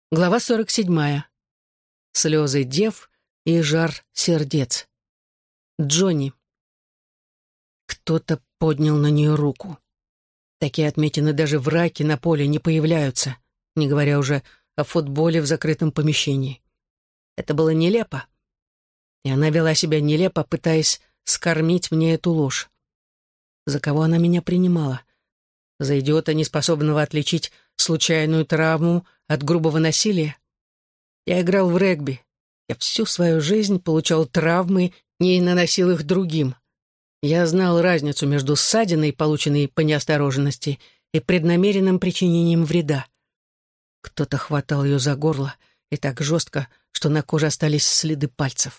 Глава 47. Слезы дев и жар сердец. Джонни. Кто-то поднял на нее руку. Такие отметины даже в раке на поле не появляются, не говоря уже о футболе в закрытом помещении. Это было нелепо. И она вела себя нелепо, пытаясь скормить мне эту ложь. За кого она меня принимала? За идиота, неспособного отличить случайную травму от грубого насилия? Я играл в регби. Я всю свою жизнь получал травмы и наносил их другим. Я знал разницу между ссадиной, полученной по неосторожности, и преднамеренным причинением вреда. Кто-то хватал ее за горло, и так жестко, что на коже остались следы пальцев.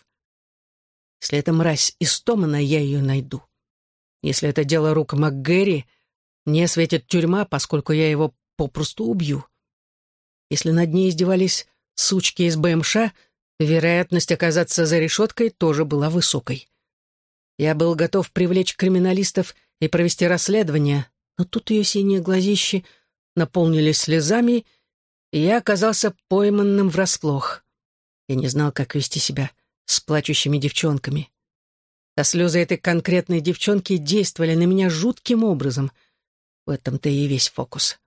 Если эта мразь из Томана, я ее найду. Если это дело рук МакГэри, мне светит тюрьма, поскольку я его попросту убью. Если над ней издевались сучки из БМШ, вероятность оказаться за решеткой тоже была высокой. Я был готов привлечь криминалистов и провести расследование, но тут ее синие глазищи наполнились слезами, и я оказался пойманным врасплох. Я не знал, как вести себя с плачущими девчонками. А слезы этой конкретной девчонки действовали на меня жутким образом. В этом-то и весь фокус.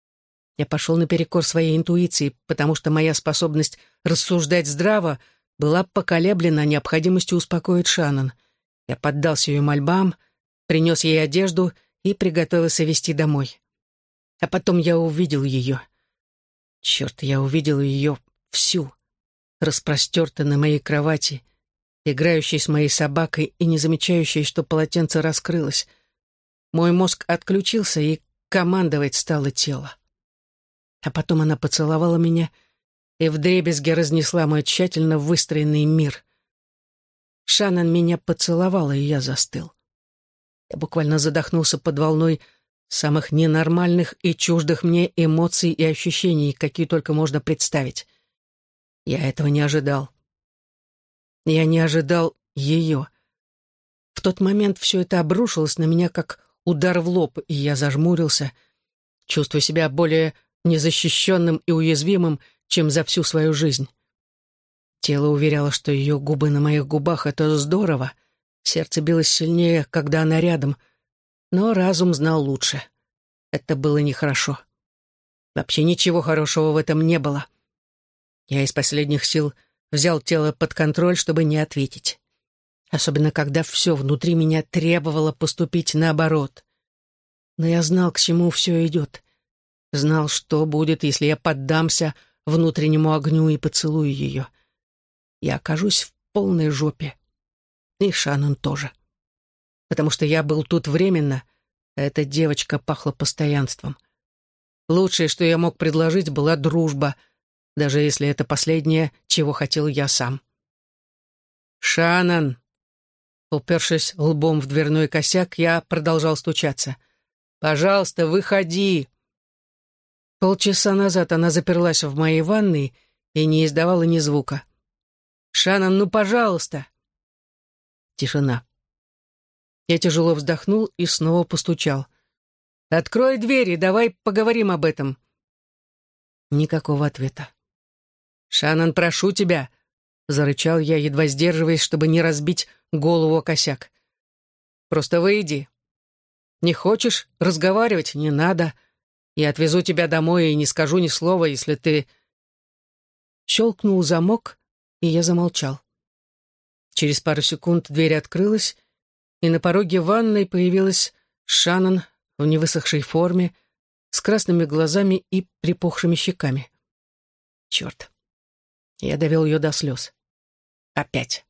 Я пошел наперекор своей интуиции, потому что моя способность рассуждать здраво была поколеблена необходимостью успокоить Шаннон. Я поддался ее мольбам, принес ей одежду и приготовился везти домой. А потом я увидел ее. Черт, я увидел ее всю, распростертую на моей кровати, играющей с моей собакой и не замечающей, что полотенце раскрылось. Мой мозг отключился, и командовать стало тело. А потом она поцеловала меня и вдребезги разнесла мой тщательно выстроенный мир. Шаннон меня поцеловала, и я застыл. Я буквально задохнулся под волной самых ненормальных и чуждых мне эмоций и ощущений, какие только можно представить. Я этого не ожидал. Я не ожидал ее. В тот момент все это обрушилось на меня, как удар в лоб, и я зажмурился, чувствуя себя более незащищенным и уязвимым, чем за всю свою жизнь. Тело уверяло, что ее губы на моих губах — это здорово. Сердце билось сильнее, когда она рядом, но разум знал лучше. Это было нехорошо. Вообще ничего хорошего в этом не было. Я из последних сил взял тело под контроль, чтобы не ответить. Особенно, когда все внутри меня требовало поступить наоборот. Но я знал, к чему все идет. Знал, что будет, если я поддамся внутреннему огню и поцелую ее. Я окажусь в полной жопе. И Шаннон тоже. Потому что я был тут временно, а эта девочка пахла постоянством. Лучшее, что я мог предложить, была дружба, даже если это последнее, чего хотел я сам. «Шаннон!» Упершись лбом в дверной косяк, я продолжал стучаться. «Пожалуйста, выходи!» Полчаса назад она заперлась в моей ванной и не издавала ни звука. «Шаннон, ну, пожалуйста!» Тишина. Я тяжело вздохнул и снова постучал. «Открой дверь и давай поговорим об этом». Никакого ответа. «Шаннон, прошу тебя!» — зарычал я, едва сдерживаясь, чтобы не разбить голову о косяк. «Просто выйди. Не хочешь разговаривать? Не надо. Я отвезу тебя домой и не скажу ни слова, если ты...» Щелкнул замок, и я замолчал. Через пару секунд дверь открылась, и на пороге ванной появилась Шаннон в невысохшей форме, с красными глазами и припухшими щеками. Черт. Я довел ее до слез. Опять.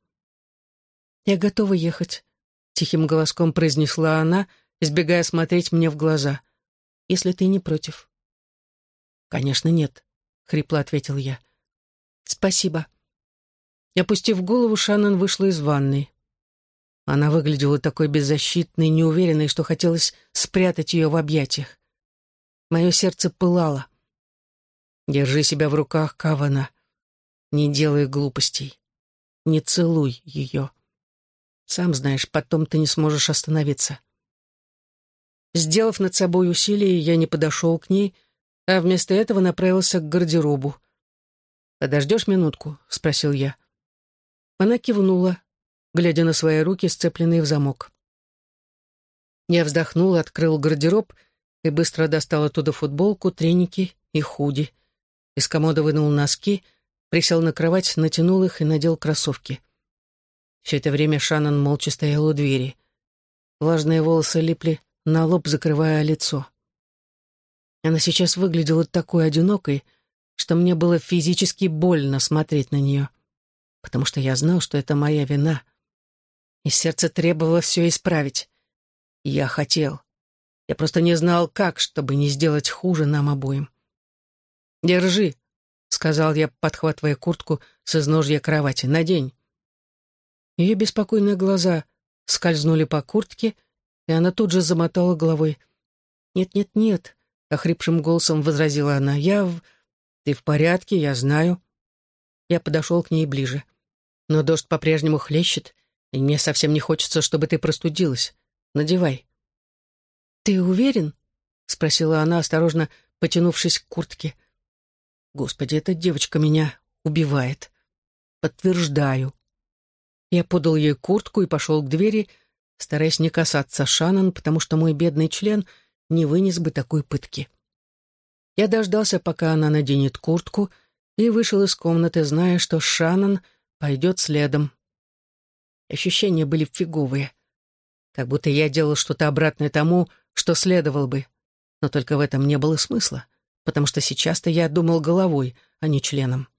«Я готова ехать», — тихим голоском произнесла она, избегая смотреть мне в глаза. «Если ты не против». «Конечно, нет», — хрипло ответил я. «Спасибо». Опустив голову, Шаннон вышла из ванной. Она выглядела такой беззащитной, неуверенной, что хотелось спрятать ее в объятиях. Мое сердце пылало. «Держи себя в руках, Кавана. Не делай глупостей. Не целуй ее. Сам знаешь, потом ты не сможешь остановиться». Сделав над собой усилие, я не подошел к ней, а вместо этого направился к гардеробу. «Подождешь минутку?» — спросил я. Она кивнула, глядя на свои руки, сцепленные в замок. Я вздохнул, открыл гардероб и быстро достал оттуда футболку, треники и худи. Из комода вынул носки, присел на кровать, натянул их и надел кроссовки. Все это время Шаннон молча стоял у двери. Влажные волосы липли на лоб, закрывая лицо. Она сейчас выглядела такой одинокой, что мне было физически больно смотреть на нее, потому что я знал, что это моя вина, и сердце требовало все исправить. И я хотел. Я просто не знал, как, чтобы не сделать хуже нам обоим. «Держи», — сказал я, подхватывая куртку с изножья кровати. «Надень». Ее беспокойные глаза скользнули по куртке, и она тут же замотала головой. «Нет-нет-нет», — охрипшим голосом возразила она. «Ты в порядке, я знаю». Я подошел к ней ближе. «Но дождь по-прежнему хлещет, и мне совсем не хочется, чтобы ты простудилась. Надевай». «Ты уверен?» — спросила она, осторожно потянувшись к куртке. «Господи, эта девочка меня убивает». «Подтверждаю». Я подал ей куртку и пошел к двери, стараясь не касаться Шаннон, потому что мой бедный член не вынес бы такой пытки. Я дождался, пока она наденет куртку, и вышел из комнаты, зная, что Шаннон пойдет следом. Ощущения были фиговые, как будто я делал что-то обратное тому, что следовало бы. Но только в этом не было смысла, потому что сейчас-то я думал головой, а не членом.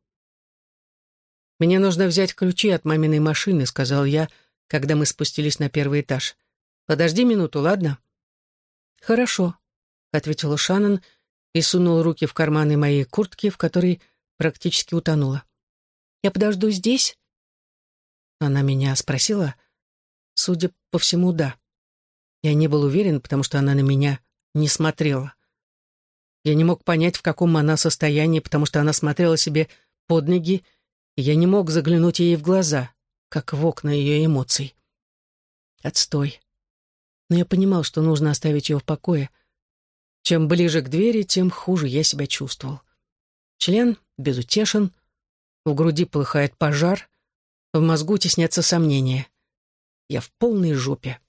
«Мне нужно взять ключи от маминой машины», — сказал я, когда мы спустились на первый этаж. «Подожди минуту, ладно?» «Хорошо», — ответила Шаннон и сунула руки в карманы моей куртки, в которой практически утонула. «Я подожду здесь?» Она меня спросила. Судя по всему, да. Я не был уверен, потому что она на меня не смотрела. Я не мог понять, в каком она состоянии, потому что она смотрела себе под ноги, и я не мог заглянуть ей в глаза, как в окна ее эмоций. Отстой. Но я понимал, что нужно оставить ее в покое. Чем ближе к двери, тем хуже я себя чувствовал. Член безутешен, в груди полыхает пожар, в мозгу теснятся сомнения. Я в полной жопе.